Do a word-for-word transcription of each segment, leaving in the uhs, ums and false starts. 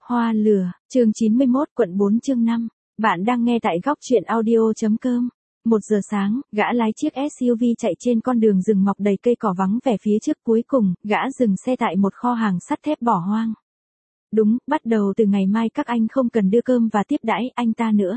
Hoa lửa, chương chín mươi mốt, quận bốn chương năm. Bạn đang nghe tại góc truyện audio.com. Một giờ sáng, gã lái chiếc ét u vê chạy trên con đường rừng mọc đầy cây cỏ vắng vẻ phía trước, cuối cùng, gã dừng xe tại một kho hàng sắt thép bỏ hoang. Đúng, bắt đầu từ ngày mai các anh không cần đưa cơm và tiếp đãi anh ta nữa.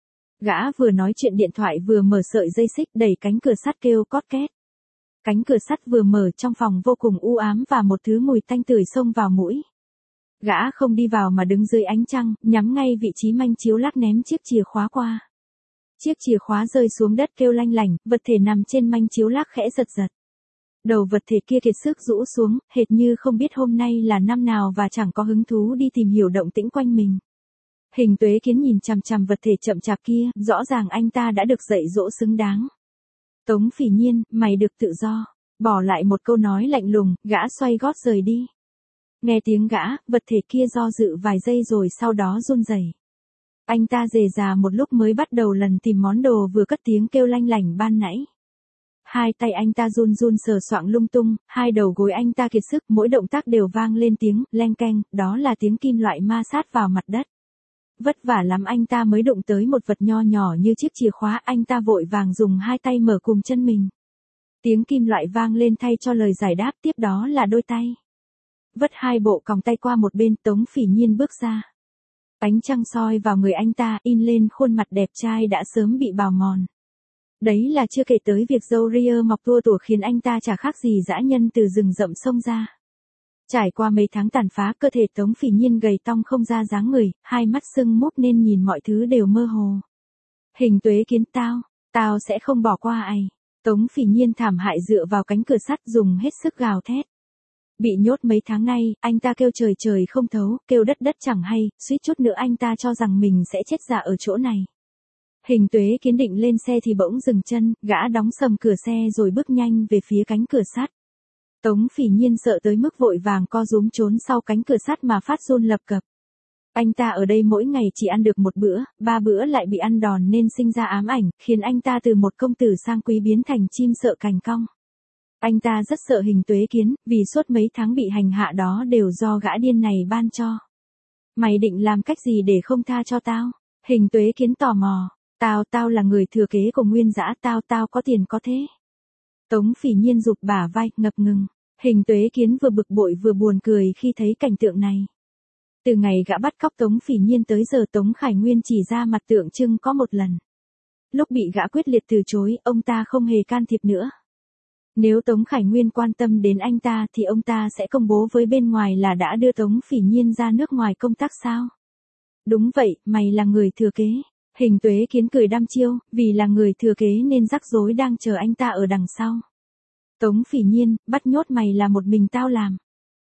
Gã vừa nói chuyện điện thoại vừa mở sợi dây xích, đẩy cánh cửa sắt kêu cót két. Cánh cửa sắt vừa mở, trong phòng vô cùng u ám và một thứ mùi tanh tưởi xông vào mũi. Gã không đi vào mà đứng dưới ánh trăng, nhắm ngay vị trí manh chiếu lắc ném chiếc chìa khóa qua. Chiếc chìa khóa rơi xuống đất kêu lanh lảnh, vật thể nằm trên manh chiếu lắc khẽ giật giật. Đầu vật thể kia kiệt sức rũ xuống, hệt như không biết hôm nay là năm nào và chẳng có hứng thú đi tìm hiểu động tĩnh quanh mình. Hình Tuế Kiến nhìn chằm chằm vật thể chậm chạp kia, rõ ràng anh ta đã được dạy dỗ xứng đáng. Tống Phỉ Nhiên, mày được tự do. Bỏ lại một câu nói lạnh lùng, gã xoay gót rời đi. Nghe tiếng gã, vật thể kia do dự vài giây rồi sau đó run rẩy. Anh ta rề rà một lúc mới bắt đầu lần tìm món đồ vừa cất tiếng kêu lanh lảnh ban nãy. Hai tay anh ta run run sờ soạng lung tung, hai đầu gối anh ta kiệt sức, mỗi động tác đều vang lên tiếng leng keng, đó là tiếng kim loại ma sát vào mặt đất. Vất vả lắm anh ta mới đụng tới một vật nho nhỏ như chiếc chìa khóa, anh ta vội vàng dùng hai tay mở cùng chân mình. Tiếng kim loại vang lên thay cho lời giải đáp, tiếp đó là đôi tay. Vất hai bộ còng tay qua một bên, Tống Phỉ Nhiên bước ra. Ánh trăng soi vào người anh ta, in lên khuôn mặt đẹp trai đã sớm bị bào mòn. Đấy là chưa kể tới việc râu ria mọc tua tủa khiến anh ta chả khác gì dã nhân từ rừng rậm xông ra. Trải qua mấy tháng tàn phá, cơ thể Tống Phỉ Nhiên gầy tong không ra dáng người, hai mắt sưng múp nên nhìn mọi thứ đều mơ hồ. Hình Tuế Kiến, tao, tao sẽ không bỏ qua ai. Tống Phỉ Nhiên thảm hại dựa vào cánh cửa sắt dùng hết sức gào thét. Bị nhốt mấy tháng nay, anh ta kêu trời trời không thấu, kêu đất đất chẳng hay, suýt chút nữa anh ta cho rằng mình sẽ chết dạ ở chỗ này. Hình Tuế Kiến định lên xe thì bỗng dừng chân, gã đóng sầm cửa xe rồi bước nhanh về phía cánh cửa sắt. Tống Phỉ Nhiên sợ tới mức vội vàng co rúm trốn sau cánh cửa sắt mà phát run lập cập. Anh ta ở đây mỗi ngày chỉ ăn được một bữa, ba bữa lại bị ăn đòn nên sinh ra ám ảnh, khiến anh ta từ một công tử sang quý biến thành chim sợ cành cong. Anh ta rất sợ Hình Tuế Kiến, vì suốt mấy tháng bị hành hạ đó đều do gã điên này ban cho. Mày định làm cách gì để không tha cho tao? Hình Tuế Kiến tò mò. Tao, tao là người thừa kế của Nguyên Dã, tao, tao có tiền có thế. Tống Phỉ Nhiên rụt bả vai, ngập ngừng. Hình Tuế Kiến vừa bực bội vừa buồn cười khi thấy cảnh tượng này. Từ ngày gã bắt cóc Tống Phỉ Nhiên tới giờ Tống Khải Nguyên chỉ ra mặt tượng trưng có một lần. Lúc bị gã quyết liệt từ chối, ông ta không hề can thiệp nữa. Nếu Tống Khải Nguyên quan tâm đến anh ta thì ông ta sẽ công bố với bên ngoài là đã đưa Tống Phỉ Nhiên ra nước ngoài công tác sao? Đúng vậy, mày là người thừa kế. Hình Tuế Kiến cười đăm chiêu, vì là người thừa kế nên rắc rối đang chờ anh ta ở đằng sau. Tống Phỉ Nhiên, bắt nhốt mày là một mình tao làm.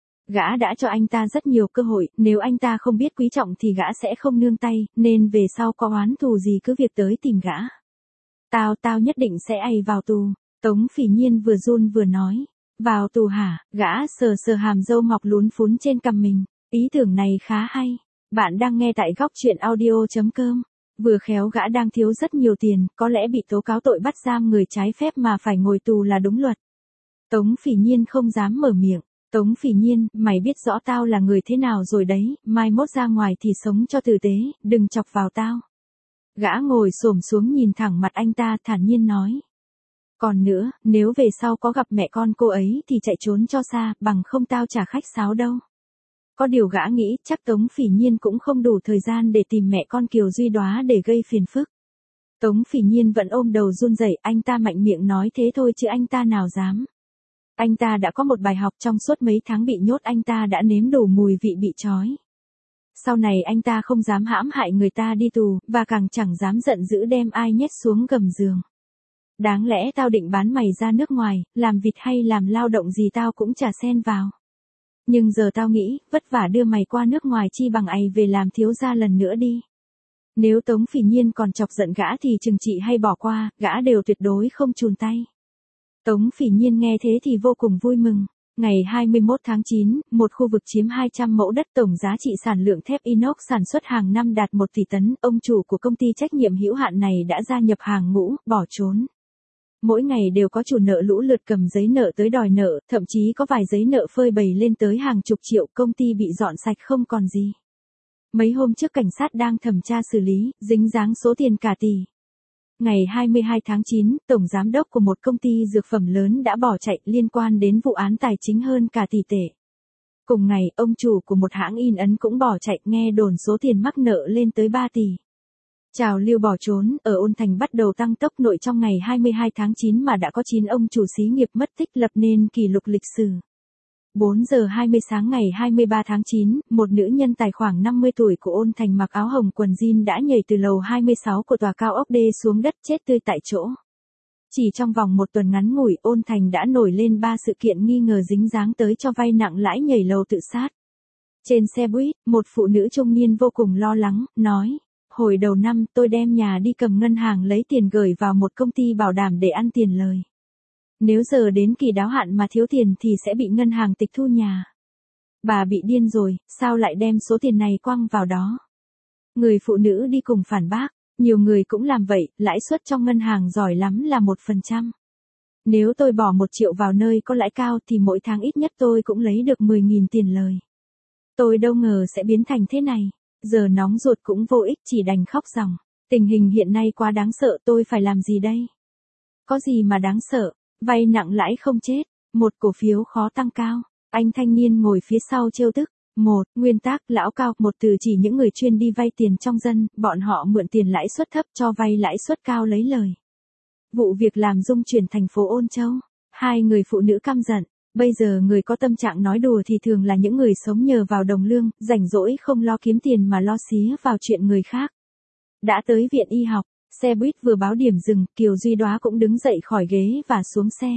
Gã đã cho anh ta rất nhiều cơ hội, nếu anh ta không biết quý trọng thì gã sẽ không nương tay, nên về sau có oán thù gì cứ việc tới tìm gã. Tao, tao nhất định sẽ ày vào tù. Tống Phỉ Nhiên vừa run vừa nói. Vào tù hả? Gã sờ sờ hàm râu mọc lún phún trên cằm mình. Ý tưởng này khá hay. Bạn đang nghe tại góc truyện audio.com. Vừa khéo gã đang thiếu rất nhiều tiền, có lẽ bị tố cáo tội bắt giam người trái phép mà phải ngồi tù là đúng luật. Tống Phỉ Nhiên không dám mở miệng. Tống Phỉ Nhiên, mày biết rõ tao là người thế nào rồi đấy, mai mốt ra ngoài thì sống cho tử tế, đừng chọc vào tao. Gã ngồi xổm xuống nhìn thẳng mặt anh ta, thản nhiên nói. Còn nữa, nếu về sau có gặp mẹ con cô ấy thì chạy trốn cho xa, bằng không tao chả khách sáo đâu. Có điều gã nghĩ chắc Tống Phỉ Nhiên cũng không đủ thời gian để tìm mẹ con Kiều Duy Đóa để gây phiền phức. Tống Phỉ Nhiên vẫn ôm đầu run rẩy, anh ta mạnh miệng nói thế thôi chứ anh ta nào dám. Anh ta đã có một bài học trong suốt mấy tháng bị nhốt, anh ta đã nếm đủ mùi vị bị trói. Sau này anh ta không dám hãm hại người ta đi tù, và càng chẳng dám giận dữ đem ai nhét xuống gầm giường. Đáng lẽ tao định bán mày ra nước ngoài, làm vịt hay làm lao động gì tao cũng chả xen vào. Nhưng giờ tao nghĩ, vất vả đưa mày qua nước ngoài chi bằng ày về làm thiếu gia lần nữa đi. Nếu Tống Phỉ Nhiên còn chọc giận gã thì trừng trị hay bỏ qua, gã đều tuyệt đối không chùn tay. Tống Phỉ Nhiên nghe thế thì vô cùng vui mừng. Ngày hai mươi mốt tháng chín, một khu vực chiếm hai trăm mẫu đất tổng giá trị sản lượng thép inox sản xuất hàng năm đạt một tỷ tấn, ông chủ của công ty trách nhiệm hữu hạn này đã gia nhập hàng ngũ, bỏ trốn. Mỗi ngày đều có chủ nợ lũ lượt cầm giấy nợ tới đòi nợ, thậm chí có vài giấy nợ phơi bày lên tới hàng chục triệu, công ty bị dọn sạch không còn gì. Mấy hôm trước cảnh sát đang thẩm tra xử lý, dính dáng số tiền cả tỷ. Ngày hai mươi hai tháng chín, tổng giám đốc của một công ty dược phẩm lớn đã bỏ chạy liên quan đến vụ án tài chính hơn cả tỷ tệ. Cùng ngày, ông chủ của một hãng in ấn cũng bỏ chạy, nghe đồn số tiền mắc nợ lên tới ba tỷ. Trào lưu bỏ trốn ở Ôn Thành bắt đầu tăng tốc nội trong ngày hai mươi hai tháng chín mà đã có chín ông chủ xí nghiệp mất tích, lập nên kỷ lục lịch sử. bốn giờ hai mươi sáng ngày hai mươi ba tháng chín, một nữ nhân tài khoảng năm mươi tuổi của Ôn Thành mặc áo hồng quần jean đã nhảy từ lầu hai mươi sáu của tòa cao ốc D xuống đất chết tươi tại chỗ. Chỉ trong vòng một tuần ngắn ngủi, Ôn Thành đã nổi lên ba sự kiện nghi ngờ dính dáng tới cho vay nặng lãi nhảy lầu tự sát. Trên xe buýt, một phụ nữ trung niên vô cùng lo lắng, nói, hồi đầu năm tôi đem nhà đi cầm ngân hàng lấy tiền gửi vào một công ty bảo đảm để ăn tiền lời. Nếu giờ đến kỳ đáo hạn mà thiếu tiền thì sẽ bị ngân hàng tịch thu nhà. Bà bị điên rồi, sao lại đem số tiền này quăng vào đó? Người phụ nữ đi cùng phản bác, nhiều người cũng làm vậy, lãi suất trong ngân hàng giỏi lắm là một phần trăm. Nếu tôi bỏ một triệu vào nơi có lãi cao thì mỗi tháng ít nhất tôi cũng lấy được mười nghìn tiền lời. Tôi đâu ngờ sẽ biến thành thế này, giờ nóng ruột cũng vô ích, chỉ đành khóc ròng. Tình hình hiện nay quá đáng sợ, tôi phải làm gì đây? Có gì mà đáng sợ? Vay nặng lãi không chết, một cổ phiếu khó tăng cao. Anh thanh niên ngồi phía sau trêu tức. Một, nguyên tắc lão cao, một từ chỉ những người chuyên đi vay tiền trong dân, bọn họ mượn tiền lãi suất thấp cho vay lãi suất cao lấy lời. Vụ việc làm rung chuyển thành phố Ôn Châu. Hai người phụ nữ căm giận. Bây giờ người có tâm trạng nói đùa thì thường là những người sống nhờ vào đồng lương, rảnh rỗi không lo kiếm tiền mà lo xía vào chuyện người khác. Đã tới viện y học, xe buýt vừa báo điểm dừng, Kiều Duy Đóa cũng đứng dậy khỏi ghế và xuống xe.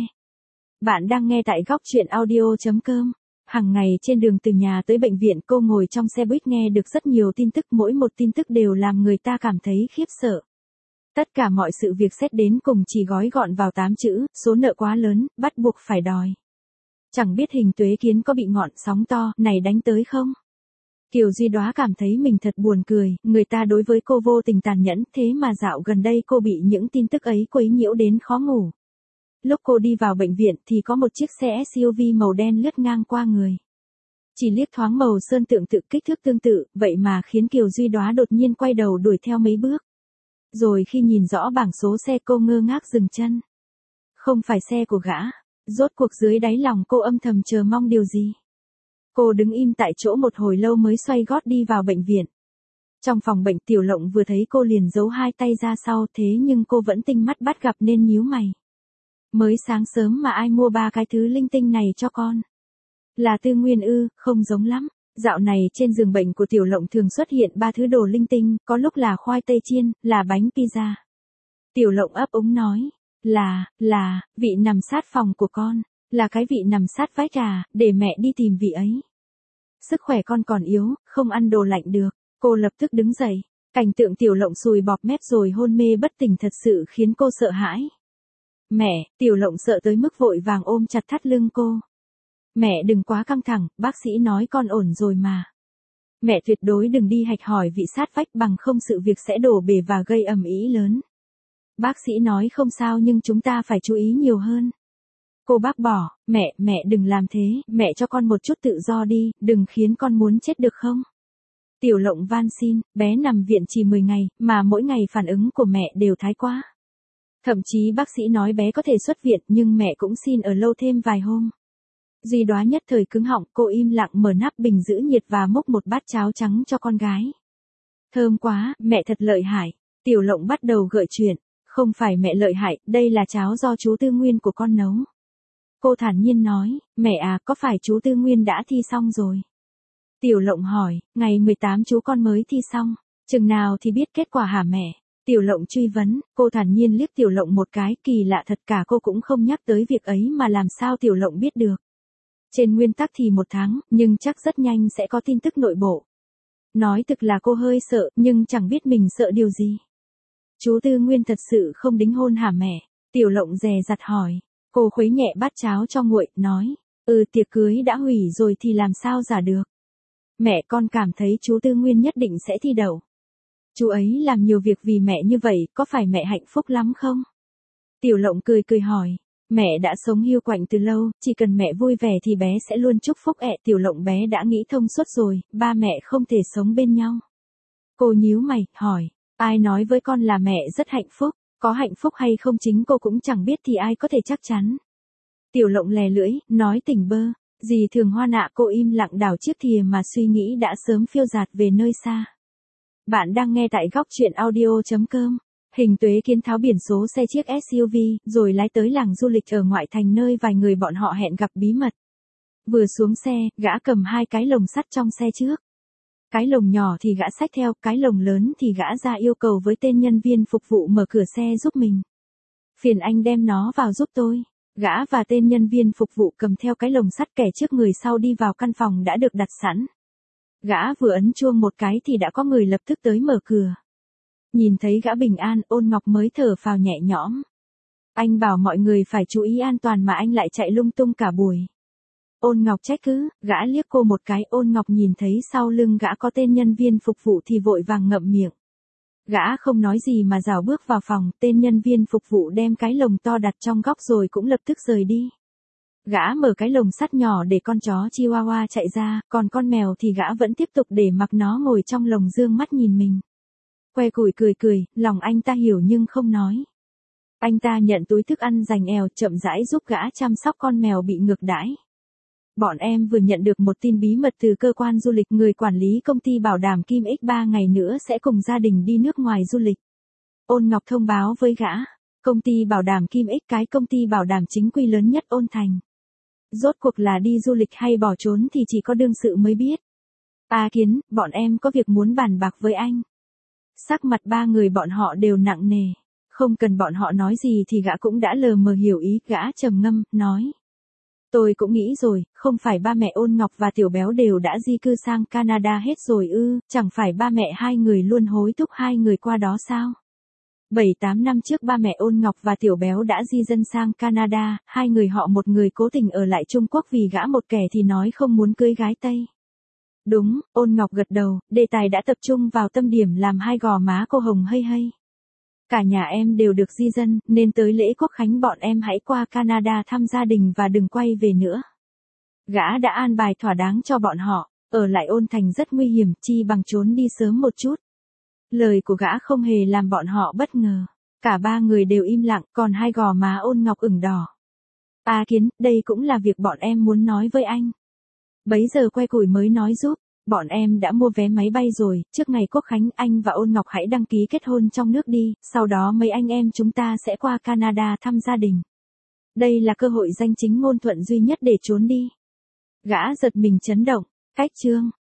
Bạn đang nghe tại góc truyện audio chấm com. Hàng ngày trên đường từ nhà tới bệnh viện, cô ngồi trong xe buýt nghe được rất nhiều tin tức, mỗi một tin tức đều làm người ta cảm thấy khiếp sợ. Tất cả mọi sự việc xét đến cùng chỉ gói gọn vào tám chữ, số nợ quá lớn, bắt buộc phải đòi. Chẳng biết Hình Tuế Kiến có bị ngọn sóng to này đánh tới không? Kiều Duy Đóa cảm thấy mình thật buồn cười, người ta đối với cô vô tình tàn nhẫn, thế mà dạo gần đây cô bị những tin tức ấy quấy nhiễu đến khó ngủ. Lúc cô đi vào bệnh viện thì có một chiếc xe ét u vê màu đen lướt ngang qua người. Chỉ liếc thoáng màu sơn tượng tự kích thước tương tự, vậy mà khiến Kiều Duy Đóa đột nhiên quay đầu đuổi theo mấy bước. Rồi khi nhìn rõ bảng số xe cô ngơ ngác dừng chân. Không phải xe của gã, rốt cuộc dưới đáy lòng cô âm thầm chờ mong điều gì. Cô đứng im tại chỗ một hồi lâu mới xoay gót đi vào bệnh viện. Trong phòng bệnh, Tiểu Lộng vừa thấy cô liền giấu hai tay ra sau, thế nhưng cô vẫn tinh mắt bắt gặp nên nhíu mày. Mới sáng sớm mà ai mua ba cái thứ linh tinh này cho con? Là tư nguyên ư? Không giống lắm. Dạo này trên giường bệnh của Tiểu Lộng thường xuất hiện ba thứ đồ linh tinh, có lúc là khoai tây chiên, là bánh pizza. Tiểu Lộng ấp úng nói, là, là, vị nằm sát phòng của con, là cái vị nằm sát vách à, để mẹ đi tìm vị ấy. Sức khỏe con còn yếu, không ăn đồ lạnh được. Cô lập tức đứng dậy, cảnh tượng Tiểu Lộng sùi bọt mép rồi hôn mê bất tỉnh thật sự khiến cô sợ hãi. Mẹ, Tiểu Lộng sợ tới mức vội vàng ôm chặt thắt lưng cô. Mẹ đừng quá căng thẳng, bác sĩ nói con ổn rồi mà. Mẹ tuyệt đối đừng đi hạch hỏi vị sát vách, bằng không sự việc sẽ đổ bể và gây ầm ĩ lớn. Bác sĩ nói không sao nhưng chúng ta phải chú ý nhiều hơn. Cô bác bỏ, mẹ, mẹ đừng làm thế, mẹ cho con một chút tự do đi, đừng khiến con muốn chết được không? Tiểu Lộng van xin, bé nằm viện chỉ mười ngày, mà mỗi ngày phản ứng của mẹ đều thái quá. Thậm chí bác sĩ nói bé có thể xuất viện nhưng mẹ cũng xin ở lâu thêm vài hôm. Duy Đóa nhất thời cứng họng, cô im lặng mở nắp bình giữ nhiệt và múc một bát cháo trắng cho con gái. Thơm quá, mẹ thật lợi hại. Tiểu Lộng bắt đầu gợi chuyện, không phải mẹ lợi hại, đây là cháo do chú Tư Nguyên của con nấu. Cô thản nhiên nói, mẹ à, có phải chú Tư Nguyên đã thi xong rồi? Tiểu Lộng hỏi, ngày mười tám chú con mới thi xong, chừng nào thì biết kết quả hả mẹ? Tiểu Lộng truy vấn, cô thản nhiên liếc Tiểu Lộng một cái, kỳ lạ thật, cả cô cũng không nhắc tới việc ấy mà làm sao Tiểu Lộng biết được. Trên nguyên tắc thì một tháng, nhưng chắc rất nhanh sẽ có tin tức nội bộ. Nói thực là cô hơi sợ, nhưng chẳng biết mình sợ điều gì. Chú Tư Nguyên thật sự không đính hôn hả mẹ? Tiểu Lộng dè dặt hỏi. Cô khuấy nhẹ bát cháo cho nguội, nói, ừ tiệc cưới đã hủy rồi thì làm sao giả được. Mẹ con cảm thấy chú Tư Nguyên nhất định sẽ thi đậu. Chú ấy làm nhiều việc vì mẹ như vậy, có phải mẹ hạnh phúc lắm không? Tiểu Lộng cười cười hỏi, mẹ đã sống hiu quạnh từ lâu, chỉ cần mẹ vui vẻ thì bé sẽ luôn chúc phúc ẹ. Tiểu Lộng bé đã nghĩ thông suốt rồi, ba mẹ không thể sống bên nhau. Cô nhíu mày, hỏi, ai nói với con là mẹ rất hạnh phúc, có hạnh phúc hay không chính cô cũng chẳng biết thì ai có thể chắc chắn. Tiểu Lộng lè lưỡi, nói tỉnh bơ, dì Thường Hoa nạ. Cô im lặng đảo chiếc thìa mà suy nghĩ đã sớm phiêu dạt về nơi xa. Bạn đang nghe tại góc truyện audio.com. Hình Tuế Kiến tháo biển số xe chiếc ét u vê, rồi lái tới làng du lịch ở ngoại thành nơi vài người bọn họ hẹn gặp bí mật. Vừa xuống xe, gã cầm hai cái lồng sắt trong xe trước. Cái lồng nhỏ thì gã xách theo, cái lồng lớn thì gã ra yêu cầu với tên nhân viên phục vụ mở cửa xe giúp mình. Phiền anh đem nó vào giúp tôi. Gã và tên nhân viên phục vụ cầm theo cái lồng sắt, kẻ trước người sau đi vào căn phòng đã được đặt sẵn. Gã vừa ấn chuông một cái thì đã có người lập tức tới mở cửa. Nhìn thấy gã bình an, Ôn Ngọc mới thở phào nhẹ nhõm. Anh bảo mọi người phải chú ý an toàn mà anh lại chạy lung tung cả buổi. Ôn Ngọc trách cứ, gã liếc cô một cái. Ôn Ngọc nhìn thấy sau lưng gã có tên nhân viên phục vụ thì vội vàng ngậm miệng. Gã không nói gì mà rảo bước vào phòng, tên nhân viên phục vụ đem cái lồng to đặt trong góc rồi cũng lập tức rời đi. Gã mở cái lồng sắt nhỏ để con chó Chihuahua chạy ra, còn con mèo thì gã vẫn tiếp tục để mặc nó ngồi trong lồng dương mắt nhìn mình. Que củi cười cười, lòng anh ta hiểu nhưng không nói. Anh ta nhận túi thức ăn dành èo, chậm rãi giúp gã chăm sóc con mèo bị ngược đãi. Bọn em vừa nhận được một tin bí mật từ cơ quan du lịch. Người quản lý công ty bảo đảm Kim X ba ngày nữa sẽ cùng gia đình đi nước ngoài du lịch. Ôn Ngọc thông báo với gã. Công ty bảo đảm Kim X, cái công ty bảo đảm chính quy lớn nhất Ôn Thành. Rốt cuộc là đi du lịch hay bỏ trốn thì chỉ có đương sự mới biết. A Kiến, bọn em có việc muốn bàn bạc với anh. Sắc mặt ba người bọn họ đều nặng nề. Không cần bọn họ nói gì thì gã cũng đã lờ mờ hiểu ý. Gã trầm ngâm, nói. Tôi cũng nghĩ rồi, không phải ba mẹ Ôn Ngọc và Tiểu Béo đều đã di cư sang Canada hết rồi ư, chẳng phải ba mẹ hai người luôn hối thúc hai người qua đó sao? bảy tám năm trước ba mẹ Ôn Ngọc và Tiểu Béo đã di dân sang Canada, hai người họ một người cố tình ở lại Trung Quốc vì gã một kẻ thì nói không muốn cưới gái Tây. Đúng, Ôn Ngọc gật đầu, đề tài đã tập trung vào tâm điểm làm hai gò má cô hồng hây hây. Cả nhà em đều được di dân, nên tới lễ Quốc khánh bọn em hãy qua Canada thăm gia đình và đừng quay về nữa. Gã đã an bài thỏa đáng cho bọn họ, ở lại Ôn Thành rất nguy hiểm, chi bằng trốn đi sớm một chút. Lời của gã không hề làm bọn họ bất ngờ. Cả ba người đều im lặng, còn hai gò má Ôn Ngọc ửng đỏ. A Kiến, đây cũng là việc bọn em muốn nói với anh. Bấy giờ Que Củi mới nói giúp. Bọn em đã mua vé máy bay rồi, trước ngày Quốc khánh anh và Ôn Ngọc hãy đăng ký kết hôn trong nước đi, sau đó mấy anh em chúng ta sẽ qua Canada thăm gia đình. Đây là cơ hội danh chính ngôn thuận duy nhất để trốn đi. Gã giật mình chấn động, cách chương.